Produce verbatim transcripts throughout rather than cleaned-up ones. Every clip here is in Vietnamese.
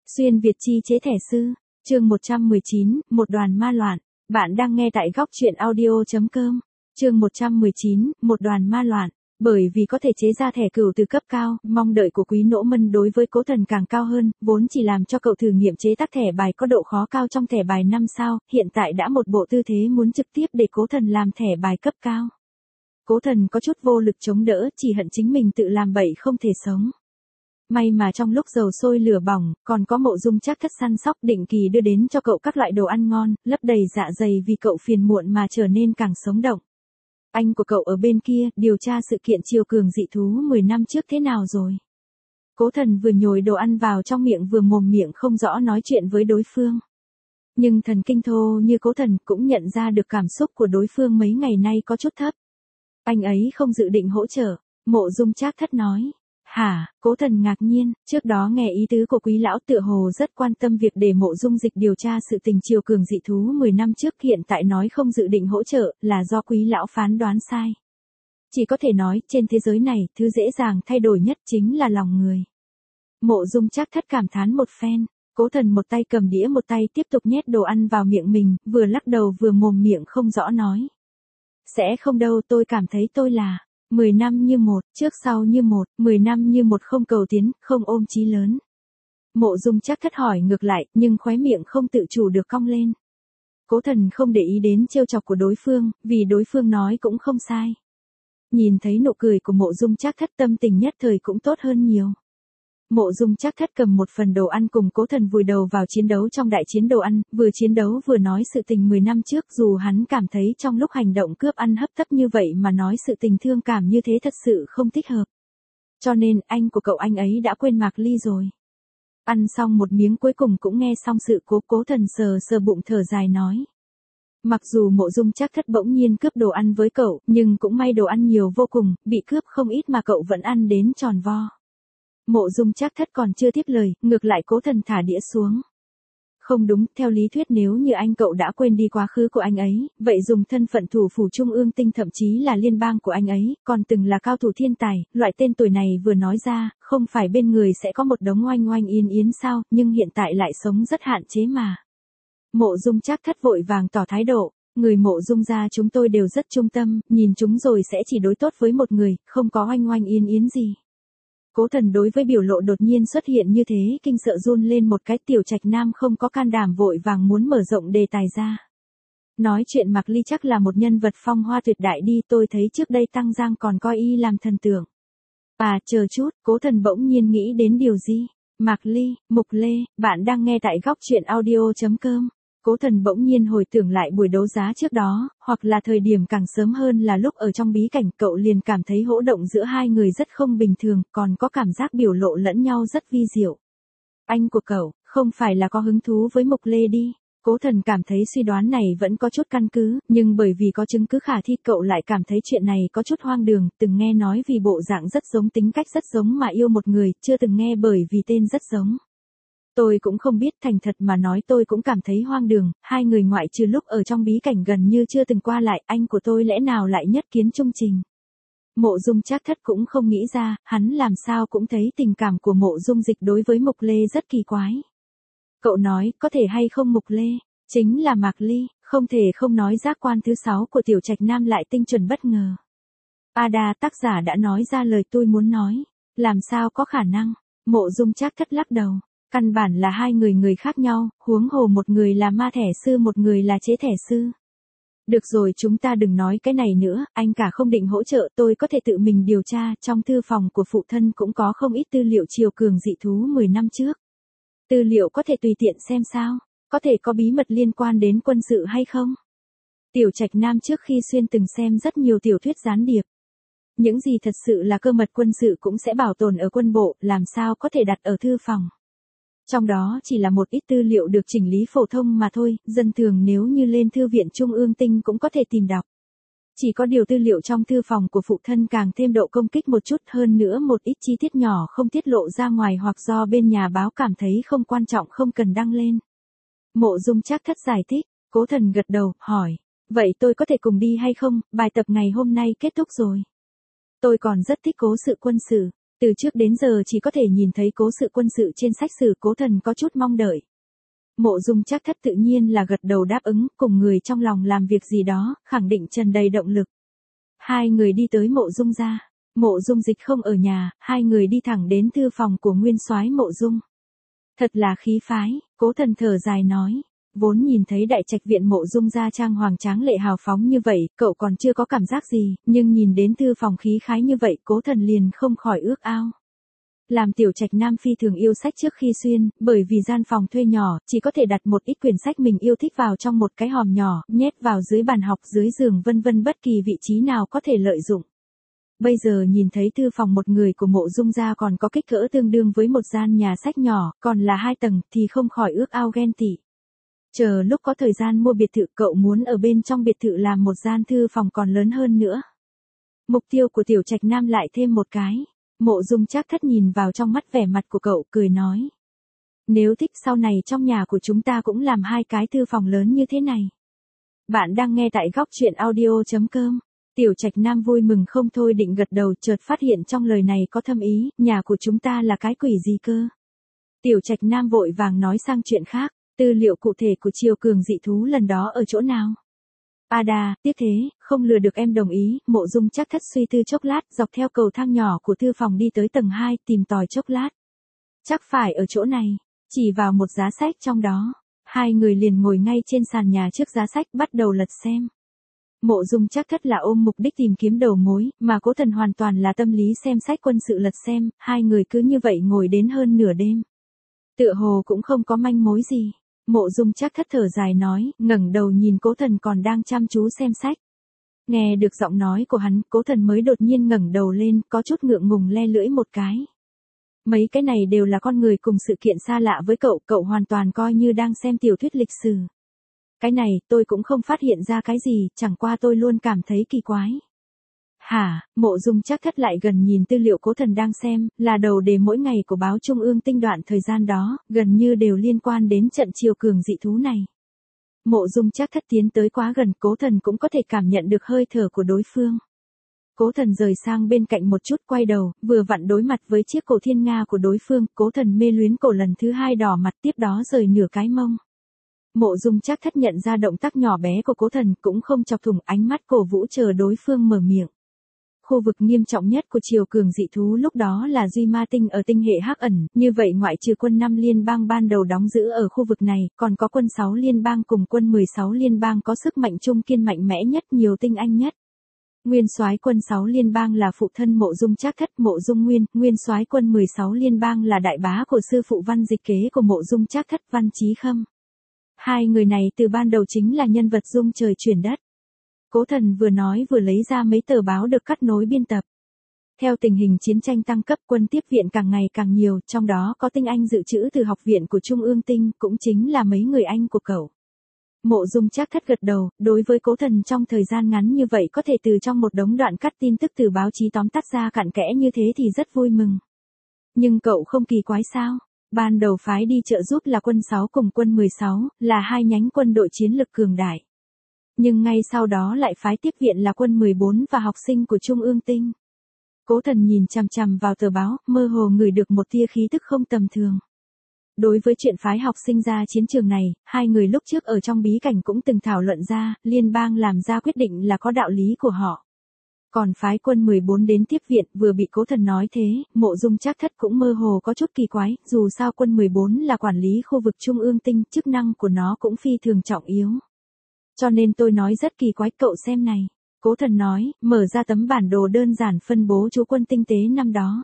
Xuyên Việt chi chế thẻ sư, chương một trăm mười chín, một đoàn ma loạn. Bạn đang nghe tại góc truyện audio.com. Chương một trăm mười chín, một đoàn ma loạn. Bởi vì có thể chế ra thẻ cửu từ cấp cao, mong đợi của Quý Nỗ Mân đối với Cố Thần càng cao hơn, vốn chỉ làm cho cậu thử nghiệm chế tác thẻ bài có độ khó cao trong thẻ bài năm sao, hiện tại đã một bộ tư thế muốn trực tiếp để Cố Thần làm thẻ bài cấp cao. Cố Thần có chút vô lực chống đỡ, chỉ hận chính mình tự làm bậy không thể sống. May mà trong lúc dầu sôi lửa bỏng, còn có Mộ Dung Trác Thất săn sóc định kỳ đưa đến cho cậu các loại đồ ăn ngon, lấp đầy dạ dày vì cậu phiền muộn mà trở nên càng sống động. Anh của cậu ở bên kia, điều tra sự kiện triều cường dị thú mười năm trước thế nào rồi? Cố Thần vừa nhồi đồ ăn vào trong miệng vừa mồm miệng không rõ nói chuyện với đối phương. Nhưng thần kinh thô như Cố Thần cũng nhận ra được cảm xúc của đối phương mấy ngày nay có chút thấp. Anh ấy không dự định hỗ trợ, Mộ Dung Trác Thất nói. Hả, Cố Thần ngạc nhiên, trước đó nghe ý tứ của Quý lão tựa hồ rất quan tâm việc để Mộ Dung Dịch điều tra sự tình triều cường dị thú mười năm trước, hiện tại nói không dự định hỗ trợ, là do Quý lão phán đoán sai. Chỉ có thể nói, trên thế giới này, thứ dễ dàng thay đổi nhất chính là lòng người. Mộ Dung Trác Thất cảm thán một phen, Cố Thần một tay cầm đĩa một tay tiếp tục nhét đồ ăn vào miệng mình, vừa lắc đầu vừa mồm miệng không rõ nói. Sẽ không đâu, tôi cảm thấy tôi là mười năm như một, trước sau như một, mười năm như một, không cầu tiến, không ôm chí lớn. Mộ Dung Trác Thất hỏi ngược lại, nhưng khóe miệng không tự chủ được cong lên. Cố Thần không để ý đến trêu chọc của đối phương, vì đối phương nói cũng không sai. Nhìn thấy nụ cười của Mộ Dung Trác Thất, tâm tình nhất thời cũng tốt hơn nhiều. Mộ Dung Trác Thất cầm một phần đồ ăn cùng Cố Thần vùi đầu vào chiến đấu trong đại chiến đồ ăn, vừa chiến đấu vừa nói sự tình mười năm trước, dù hắn cảm thấy trong lúc hành động cướp ăn hấp tấp như vậy mà nói sự tình thương cảm như thế thật sự không thích hợp. Cho nên, anh của cậu anh ấy đã quên Mạc Ly rồi. Ăn xong một miếng cuối cùng cũng nghe xong sự cố, Cố Thần sờ sờ bụng thở dài nói. Mặc dù Mộ Dung Trác Thất bỗng nhiên cướp đồ ăn với cậu, nhưng cũng may đồ ăn nhiều vô cùng, bị cướp không ít mà cậu vẫn ăn đến tròn vo. Mộ Dung Trác Thất còn chưa tiếp lời, ngược lại Cố Thần thả đĩa xuống. Không đúng, theo lý thuyết nếu như anh cậu đã quên đi quá khứ của anh ấy, vậy dùng thân phận thủ phủ Trung ương Tinh thậm chí là liên bang của anh ấy, còn từng là cao thủ thiên tài, loại tên tuổi này vừa nói ra, không phải bên người sẽ có một đống oanh oanh yên yến sao, nhưng hiện tại lại sống rất hạn chế mà. Mộ Dung Trác Thất vội vàng tỏ thái độ, người Mộ Dung gia chúng tôi đều rất trung tâm, nhìn chúng rồi sẽ chỉ đối tốt với một người, không có oanh oanh yên yến gì. Cố Thần đối với biểu lộ đột nhiên xuất hiện như thế kinh sợ run lên một cái, Tiểu Trạch Nam không có can đảm vội vàng muốn mở rộng đề tài ra. Nói chuyện Mạc Ly chắc là một nhân vật phong hoa tuyệt đại đi, tôi thấy trước đây Tăng Giang còn coi y làm thần tượng. À chờ chút, Cố Thần bỗng nhiên nghĩ đến điều gì. Mạc Ly, Mục Lê, bạn đang nghe tại góc truyện audio.com. Cố Thần bỗng nhiên hồi tưởng lại buổi đấu giá trước đó, hoặc là thời điểm càng sớm hơn là lúc ở trong bí cảnh, cậu liền cảm thấy hỗ động giữa hai người rất không bình thường, còn có cảm giác biểu lộ lẫn nhau rất vi diệu. Anh của cậu, không phải là có hứng thú với Mục Lê đi. Cố Thần cảm thấy suy đoán này vẫn có chút căn cứ, nhưng bởi vì có chứng cứ khả thi cậu lại cảm thấy chuyện này có chút hoang đường, từng nghe nói vì bộ dạng rất giống, tính cách rất giống mà yêu một người, chưa từng nghe bởi vì tên rất giống. Tôi cũng không biết, thành thật mà nói tôi cũng cảm thấy hoang đường, hai người ngoại trừ lúc ở trong bí cảnh gần như chưa từng qua lại, anh của tôi lẽ nào lại nhất kiến chung trình. Mộ Dung Trác Thất cũng không nghĩ ra, hắn làm sao cũng thấy tình cảm của Mộ Dung Dịch đối với Mục Lê rất kỳ quái. Cậu nói, có thể hay không Mục Lê, chính là Mạc Ly, không thể không nói giác quan thứ sáu của Tiểu Trạch Nam lại tinh chuẩn bất ngờ. Ada, tác giả đã nói ra lời tôi muốn nói, làm sao có khả năng, Mộ Dung Trác Thất lắc đầu. Căn bản là hai người người khác nhau, huống hồ một người là ma thẻ sư một người là chế thẻ sư. Được rồi, chúng ta đừng nói cái này nữa, anh cả không định hỗ trợ, tôi có thể tự mình điều tra, trong thư phòng của phụ thân cũng có không ít tư liệu triều cường dị thú mười năm trước. Tư liệu có thể tùy tiện xem sao, có thể có bí mật liên quan đến quân sự hay không? Tiểu Trạch Nam trước khi xuyên từng xem rất nhiều tiểu thuyết gián điệp. Những gì thật sự là cơ mật quân sự cũng sẽ bảo tồn ở quân bộ, làm sao có thể đặt ở thư phòng. Trong đó chỉ là một ít tư liệu được chỉnh lý phổ thông mà thôi, dân thường nếu như lên thư viện Trung ương Tinh cũng có thể tìm đọc. Chỉ có điều tư liệu trong thư phòng của phụ thân càng thêm độ công kích một chút, hơn nữa một ít chi tiết nhỏ không tiết lộ ra ngoài hoặc do bên nhà báo cảm thấy không quan trọng không cần đăng lên. Mộ Dung Trác Thất giải thích, Cố Thần gật đầu, hỏi, vậy tôi có thể cùng đi hay không, bài tập ngày hôm nay kết thúc rồi. Tôi còn rất thích cố sự quân sự. Từ trước đến giờ chỉ có thể nhìn thấy cố sự quân sự trên sách sử, Cố Thần có chút mong đợi. Mộ Dung Trác Thất tự nhiên là gật đầu đáp ứng, cùng người trong lòng làm việc gì đó, khẳng định tràn đầy động lực. Hai người đi tới Mộ Dung gia. Mộ Dung Dịch không ở nhà, hai người đi thẳng đến thư phòng của nguyên soái Mộ Dung. Thật là khí phái, Cố Thần thở dài nói. Vốn nhìn thấy đại trạch viện Mộ Dung gia trang hoàng tráng lệ hào phóng như vậy, cậu còn chưa có cảm giác gì, nhưng nhìn đến thư phòng khí khái như vậy, Cố Thần liền không khỏi ước ao. Làm tiểu trạch nam phi thường yêu sách trước khi xuyên, bởi vì gian phòng thuê nhỏ, chỉ có thể đặt một ít quyển sách mình yêu thích vào trong một cái hòm nhỏ, nhét vào dưới bàn học, dưới giường vân vân, bất kỳ vị trí nào có thể lợi dụng. Bây giờ nhìn thấy thư phòng một người của Mộ Dung gia còn có kích cỡ tương đương với một gian nhà sách nhỏ, còn là hai tầng, thì không khỏi ước ao ghen tị. Chờ lúc có thời gian mua biệt thự, cậu muốn ở bên trong biệt thự làm một gian thư phòng còn lớn hơn nữa. Mục tiêu của tiểu trạch nam lại thêm một cái. Mộ Dung Trác Thất nhìn vào trong mắt vẻ mặt của cậu, cười nói. Nếu thích sau này trong nhà của chúng ta cũng làm hai cái thư phòng lớn như thế này. Bạn đang nghe tại góc truyện audio chấm com. Tiểu trạch nam vui mừng không thôi định gật đầu, chợt phát hiện trong lời này có thâm ý, nhà của chúng ta là cái quỷ gì cơ. Tiểu trạch nam vội vàng nói sang chuyện khác, tư liệu cụ thể của Triều Cường dị thú lần đó ở chỗ nào? A đà, tiếc thế, không lừa được em đồng ý. Mộ Dung Trác Thất suy tư chốc lát, dọc theo cầu thang nhỏ của thư phòng đi tới tầng hai, tìm tòi chốc lát. Chắc phải ở chỗ này, chỉ vào một giá sách trong đó. Hai người liền ngồi ngay trên sàn nhà trước giá sách, bắt đầu lật xem. Mộ Dung Trác Thất là ôm mục đích tìm kiếm đầu mối, mà Cố Thần hoàn toàn là tâm lý xem sách quân sự lật xem, hai người cứ như vậy ngồi đến hơn nửa đêm. Tựa hồ cũng không có manh mối gì. Mộ Dung Trác Thất thở dài nói, ngẩng đầu nhìn Cố Thần còn đang chăm chú xem sách. Nghe được giọng nói của hắn, Cố Thần mới đột nhiên ngẩng đầu lên, có chút ngượng ngùng le lưỡi một cái. Mấy cái này đều là con người cùng sự kiện xa lạ với cậu, cậu hoàn toàn coi như đang xem tiểu thuyết lịch sử. Cái này, tôi cũng không phát hiện ra cái gì, chẳng qua tôi luôn cảm thấy kỳ quái. Hả, Mộ Dung Trác Thất lại gần nhìn tư liệu Cố Thần đang xem, là đầu đề mỗi ngày của báo Trung ương tinh đoạn thời gian đó, gần như đều liên quan đến trận Triều Cường dị thú này. Mộ Dung Trác Thất tiến tới quá gần, Cố Thần cũng có thể cảm nhận được hơi thở của đối phương. Cố Thần rời sang bên cạnh một chút, quay đầu, vừa vặn đối mặt với chiếc cổ thiên nga của đối phương, Cố Thần mê luyến cổ lần thứ hai đỏ mặt, tiếp đó rời nửa cái mông. Mộ Dung Trác Thất nhận ra động tác nhỏ bé của Cố Thần, cũng không chọc thủng, ánh mắt cổ vũ chờ đối phương mở miệng. Khu vực nghiêm trọng nhất của Triều Cường dị thú lúc đó là Duy Ma Tinh ở tinh hệ Hắc Ẩn, như vậy ngoại trừ quân năm liên bang ban đầu đóng giữ ở khu vực này, còn có quân sáu liên bang cùng quân mười sáu liên bang có sức mạnh trung kiên mạnh mẽ nhất, nhiều tinh anh nhất. Nguyên soái quân sáu liên bang là phụ thân Mộ Dung Trác Thất, Mộ Dung Nguyên, nguyên soái quân mười sáu liên bang là đại bá của sư phụ văn dịch kế của Mộ Dung Trác Thất, Văn Chí Khâm. Hai người này từ ban đầu chính là nhân vật rung trời chuyển đất. Cố Thần vừa nói vừa lấy ra mấy tờ báo được cắt nối biên tập. Theo tình hình chiến tranh tăng cấp, quân tiếp viện càng ngày càng nhiều, trong đó có tinh anh dự trữ từ học viện của Trung ương Tinh, cũng chính là mấy người anh của cậu. Mộ Dung Trác Thất gật đầu, đối với Cố Thần trong thời gian ngắn như vậy có thể từ trong một đống đoạn cắt tin tức từ báo chí tóm tắt ra cặn kẽ như thế thì rất vui mừng. Nhưng cậu không kỳ quái sao? Ban đầu phái đi trợ giúp là quân sáu cùng quân mười sáu, là hai nhánh quân đội chiến lực cường đại. Nhưng ngay sau đó lại phái tiếp viện là quân mười bốn và học sinh của Trung ương Tinh. Cố Thần nhìn chằm chằm vào tờ báo, mơ hồ ngửi được một tia khí tức không tầm thường. Đối với chuyện phái học sinh ra chiến trường này, hai người lúc trước ở trong bí cảnh cũng từng thảo luận ra, liên bang làm ra quyết định là có đạo lý của họ. Còn phái quân mười bốn đến tiếp viện, vừa bị Cố Thần nói thế, Mộ Dung Trác Thất cũng mơ hồ có chút kỳ quái, dù sao quân mười bốn là quản lý khu vực Trung ương Tinh, chức năng của nó cũng phi thường trọng yếu. Cho nên tôi nói rất kỳ quái, cậu xem này. Cố Thần nói, mở ra tấm bản đồ đơn giản phân bố chú quân tinh tế năm đó.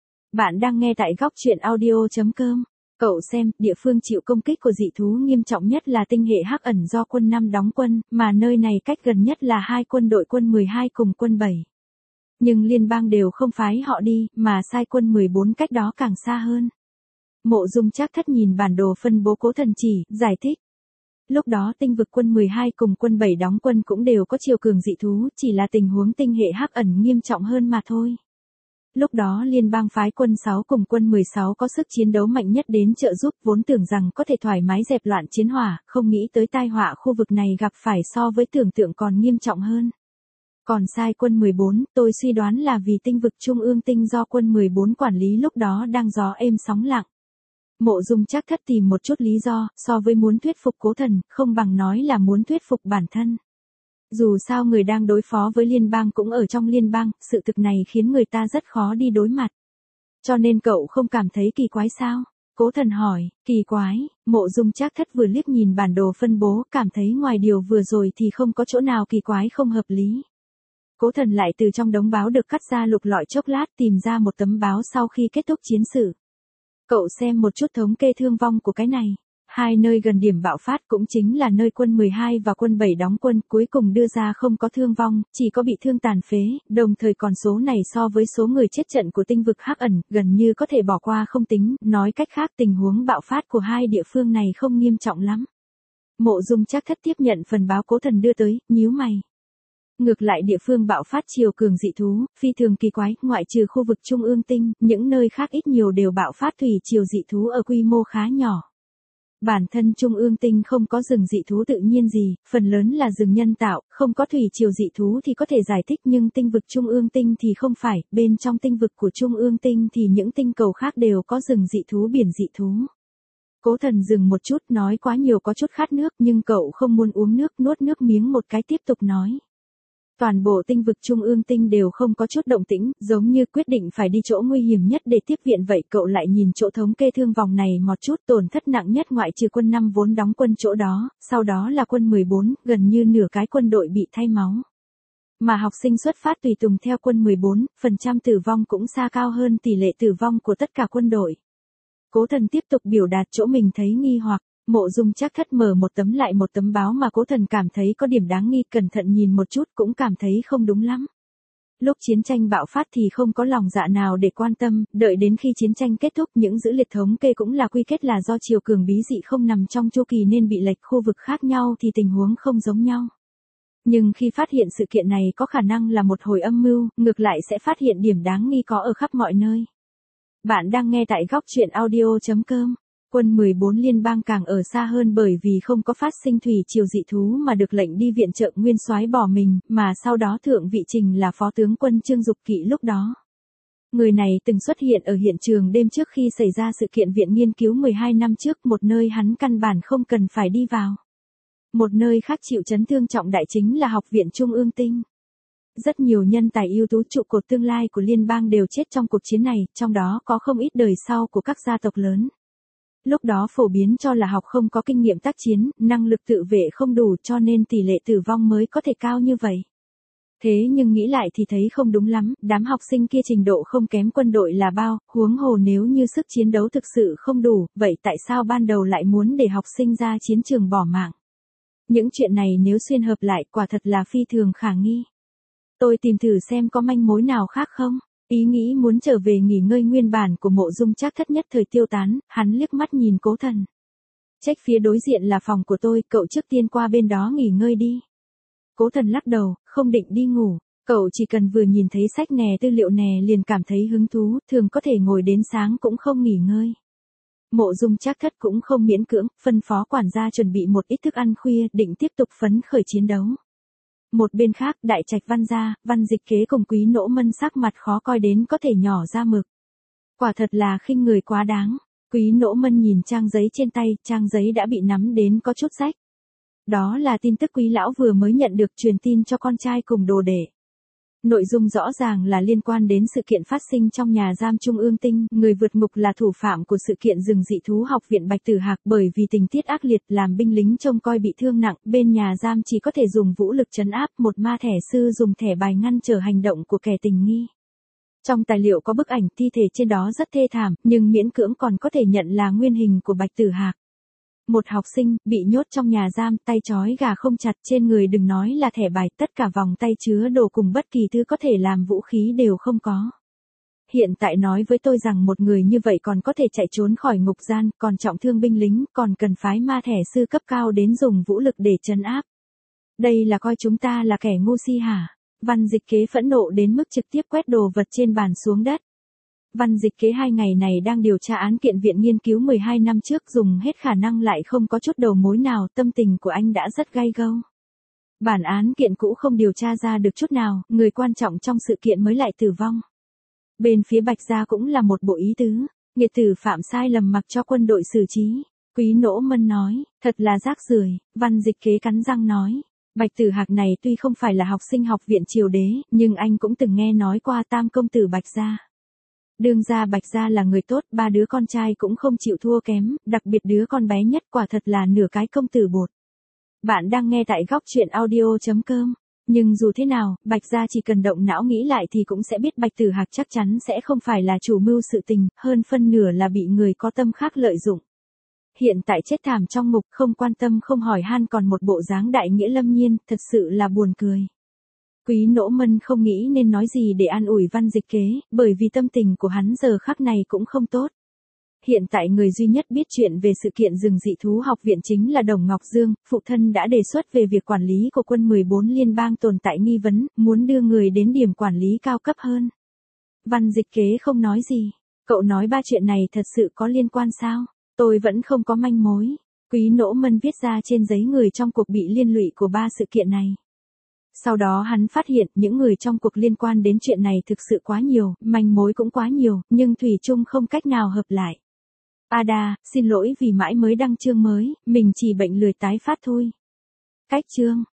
Bạn đang nghe tại góc truyện audio chấm com. Cậu xem, địa phương chịu công kích của dị thú nghiêm trọng nhất là tinh hệ Hắc Ẩn do quân năm đóng quân, mà nơi này cách gần nhất là hai quân đội quân mười hai cùng quân bảy. Nhưng liên bang đều không phái họ đi, mà sai quân mười bốn cách đó càng xa hơn. Mộ Dung Trác Thất nhìn bản đồ phân bố, Cố Thần chỉ, giải thích. Lúc đó tinh vực quân mười hai cùng quân bảy đóng quân cũng đều có Triều Cường dị thú, chỉ là tình huống tinh hệ Hắc Ẩn nghiêm trọng hơn mà thôi. Lúc đó liên bang phái quân sáu cùng quân mười sáu có sức chiến đấu mạnh nhất đến trợ giúp, vốn tưởng rằng có thể thoải mái dẹp loạn chiến hỏa, không nghĩ tới tai họa khu vực này gặp phải so với tưởng tượng còn nghiêm trọng hơn. Còn sai quân mười bốn, tôi suy đoán là vì tinh vực trung ương tinh do quân mười bốn quản lý lúc đó đang gió êm sóng lặng. Mộ Dung Trác Thất tìm một chút lý do, so với muốn thuyết phục Cố Thần, không bằng nói là muốn thuyết phục bản thân. Dù sao người đang đối phó với liên bang cũng ở trong liên bang, sự thực này khiến người ta rất khó đi đối mặt. Cho nên cậu không cảm thấy kỳ quái sao? Cố Thần hỏi. Kỳ quái? Mộ Dung Trác Thất vừa liếc nhìn bản đồ phân bố, cảm thấy ngoài điều vừa rồi thì không có chỗ nào kỳ quái không hợp lý. Cố Thần lại từ trong đống báo được cắt ra lục lọi chốc lát, tìm ra một tấm báo sau khi kết thúc chiến sự. Cậu xem một chút thống kê thương vong của cái này. Hai nơi gần điểm bạo phát cũng chính là nơi quân mười hai và quân bảy đóng quân cuối cùng đưa ra không có thương vong, chỉ có bị thương tàn phế, đồng thời còn số này so với số người chết trận của tinh vực hắc ẩn, gần như có thể bỏ qua không tính, nói cách khác tình huống bạo phát của hai địa phương này không nghiêm trọng lắm. Mộ Dung Trác Thất tiếp nhận phần báo Cố Thần đưa tới, nhíu mày. Ngược lại địa phương bạo phát chiều cường dị thú, phi thường kỳ quái, ngoại trừ khu vực trung ương tinh, những nơi khác ít nhiều đều bạo phát thủy chiều dị thú ở quy mô khá nhỏ. Bản thân trung ương tinh không có rừng dị thú tự nhiên gì, phần lớn là rừng nhân tạo, không có thủy chiều dị thú thì có thể giải thích, nhưng tinh vực trung ương tinh thì không phải, bên trong tinh vực của trung ương tinh thì những tinh cầu khác đều có rừng dị thú biển dị thú. Cố Thần dừng một chút, nói quá nhiều có chút khát nước, nhưng cậu không muốn uống nước, nuốt nước miếng một cái tiếp tục nói. Toàn bộ tinh vực trung ương tinh đều không có chút động tĩnh, giống như quyết định phải đi chỗ nguy hiểm nhất để tiếp viện vậy. Cậu lại nhìn chỗ thống kê thương vong này một chút, tổn thất nặng nhất ngoại trừ quân năm vốn đóng quân chỗ đó, sau đó là quân mười bốn, gần như nửa cái quân đội bị thay máu. Mà học sinh xuất phát tùy tùng theo quân mười bốn, phần trăm tử vong cũng xa cao hơn tỷ lệ tử vong của tất cả quân đội. Cố Thần tiếp tục biểu đạt chỗ mình thấy nghi hoặc. Mộ Dung Trác Thất mở một tấm lại một tấm báo mà Cố Thần cảm thấy có điểm đáng nghi, cẩn thận nhìn một chút cũng cảm thấy không đúng lắm. Lúc chiến tranh bạo phát thì không có lòng dạ nào để quan tâm, đợi đến khi chiến tranh kết thúc những dữ liệu thống kê cũng là quy kết là do chiều cường bí dị không nằm trong chu kỳ nên bị lệch, khu vực khác nhau thì tình huống không giống nhau. Nhưng khi phát hiện sự kiện này có khả năng là một hồi âm mưu, ngược lại sẽ phát hiện điểm đáng nghi có ở khắp mọi nơi. Bạn đang nghe tại góc truyện audio chấm com. Quân mười bốn liên bang càng ở xa hơn bởi vì không có phát sinh thủy triều dị thú mà được lệnh đi viện trợ nguyên soái bỏ mình, mà sau đó thượng vị trình là phó tướng quân Trương Dục Kỵ lúc đó. Người này từng xuất hiện ở hiện trường đêm trước khi xảy ra sự kiện viện nghiên cứu mười hai năm trước, một nơi hắn căn bản không cần phải đi vào. Một nơi khác chịu chấn thương trọng đại chính là Học viện Trung ương Tinh. Rất nhiều nhân tài ưu tú trụ cột tương lai của liên bang đều chết trong cuộc chiến này, trong đó có không ít đời sau của các gia tộc lớn. Lúc đó phổ biến cho là học không có kinh nghiệm tác chiến, năng lực tự vệ không đủ cho nên tỷ lệ tử vong mới có thể cao như vậy. Thế nhưng nghĩ lại thì thấy không đúng lắm, đám học sinh kia trình độ không kém quân đội là bao, huống hồ nếu như sức chiến đấu thực sự không đủ, vậy tại sao ban đầu lại muốn để học sinh ra chiến trường bỏ mạng? Những chuyện này nếu xuyên hợp lại quả thật là phi thường khả nghi. Tôi tìm thử xem có manh mối nào khác không? Ý nghĩ muốn trở về nghỉ ngơi nguyên bản của Mộ Dung Trác Thất nhất thời tiêu tán, hắn liếc mắt nhìn Cố Thần. Trách phía đối diện là phòng của tôi, cậu trước tiên qua bên đó nghỉ ngơi đi. Cố Thần lắc đầu, không định đi ngủ, cậu chỉ cần vừa nhìn thấy sách nè tư liệu nè liền cảm thấy hứng thú, thường có thể ngồi đến sáng cũng không nghỉ ngơi. Mộ Dung Trác Thất cũng không miễn cưỡng, phân phó quản gia chuẩn bị một ít thức ăn khuya, định tiếp tục phấn khởi chiến đấu. Một bên khác, Đại Trạch Văn gia, Văn Dịch Kế cùng Quý Nỗ Mân sắc mặt khó coi đến có thể nhỏ ra mực. Quả thật là khinh người quá đáng. Quý Nỗ Mân nhìn trang giấy trên tay, trang giấy đã bị nắm đến có chút rách. Đó là tin tức Quý lão vừa mới nhận được, truyền tin cho con trai cùng đồ đệ. Nội dung rõ ràng là liên quan đến sự kiện phát sinh trong nhà giam Trung ương Tinh, người vượt ngục là thủ phạm của sự kiện rừng dị thú Học viện Bạch Tử Hạc, bởi vì tình tiết ác liệt làm binh lính trông coi bị thương nặng, bên nhà giam chỉ có thể dùng vũ lực trấn áp, một ma thẻ sư dùng thẻ bài ngăn trở hành động của kẻ tình nghi. Trong tài liệu có bức ảnh thi thể trên đó rất thê thảm, nhưng miễn cưỡng còn có thể nhận là nguyên hình của Bạch Tử Hạc. Một học sinh, bị nhốt trong nhà giam, tay trói gà không chặt, trên người đừng nói là thẻ bài, tất cả vòng tay chứa đồ cùng bất kỳ thứ có thể làm vũ khí đều không có. Hiện tại nói với tôi rằng một người như vậy còn có thể chạy trốn khỏi ngục gian, còn trọng thương binh lính, còn cần phái ma thẻ sư cấp cao đến dùng vũ lực để trấn áp. Đây là coi chúng ta là kẻ ngu si hả? Văn Dịch Kế phẫn nộ đến mức trực tiếp quét đồ vật trên bàn xuống đất. Văn Dịch Kế hai ngày này đang điều tra án kiện viện nghiên cứu mười hai năm trước, dùng hết khả năng lại không có chút đầu mối nào, tâm tình của anh đã rất gay gâu. Bản án kiện cũ không điều tra ra được chút nào, người quan trọng trong sự kiện mới lại tử vong. Bên phía Bạch gia cũng là một bộ ý tứ, nghiệt tử phạm sai lầm mặc cho quân đội xử trí. Quý Nỗ Mân nói, thật là rác rưởi. Văn Dịch Kế cắn răng nói, Bạch Tử Hạc này tuy không phải là học sinh học viện triều đế, nhưng anh cũng từng nghe nói qua tam công tử Bạch gia. Đương gia Bạch gia là người tốt, ba đứa con trai cũng không chịu thua kém, đặc biệt đứa con bé nhất quả thật là nửa cái công tử bột. Bạn đang nghe tại góc truyện audio chấm com. Nhưng dù thế nào, Bạch gia chỉ cần động não nghĩ lại thì cũng sẽ biết Bạch Tử Hạc chắc chắn sẽ không phải là chủ mưu sự tình, hơn phân nửa là bị người có tâm khác lợi dụng. Hiện tại chết thảm trong ngục, không quan tâm không hỏi han còn một bộ dáng đại nghĩa lâm nhiên, thật sự là buồn cười. Quý Nỗ Mân không nghĩ nên nói gì để an ủi Văn Dịch Kế, bởi vì tâm tình của hắn giờ khắc này cũng không tốt. Hiện tại người duy nhất biết chuyện về sự kiện rừng dị thú học viện chính là Đồng Ngọc Dương, phụ thân đã đề xuất về việc quản lý của quân mười bốn liên bang tồn tại nghi vấn, muốn đưa người đến điểm quản lý cao cấp hơn. Văn Dịch Kế không nói gì, cậu nói ba chuyện này thật sự có liên quan sao? Tôi vẫn không có manh mối. Quý Nỗ Mân viết ra trên giấy người trong cuộc bị liên lụy của ba sự kiện này. Sau đó hắn phát hiện những người trong cuộc liên quan đến chuyện này thực sự quá nhiều, manh mối cũng quá nhiều, nhưng thủy chung không cách nào hợp lại. Ada, xin lỗi vì mãi mới đăng chương mới, mình chỉ bệnh lười tái phát thôi. Cách chương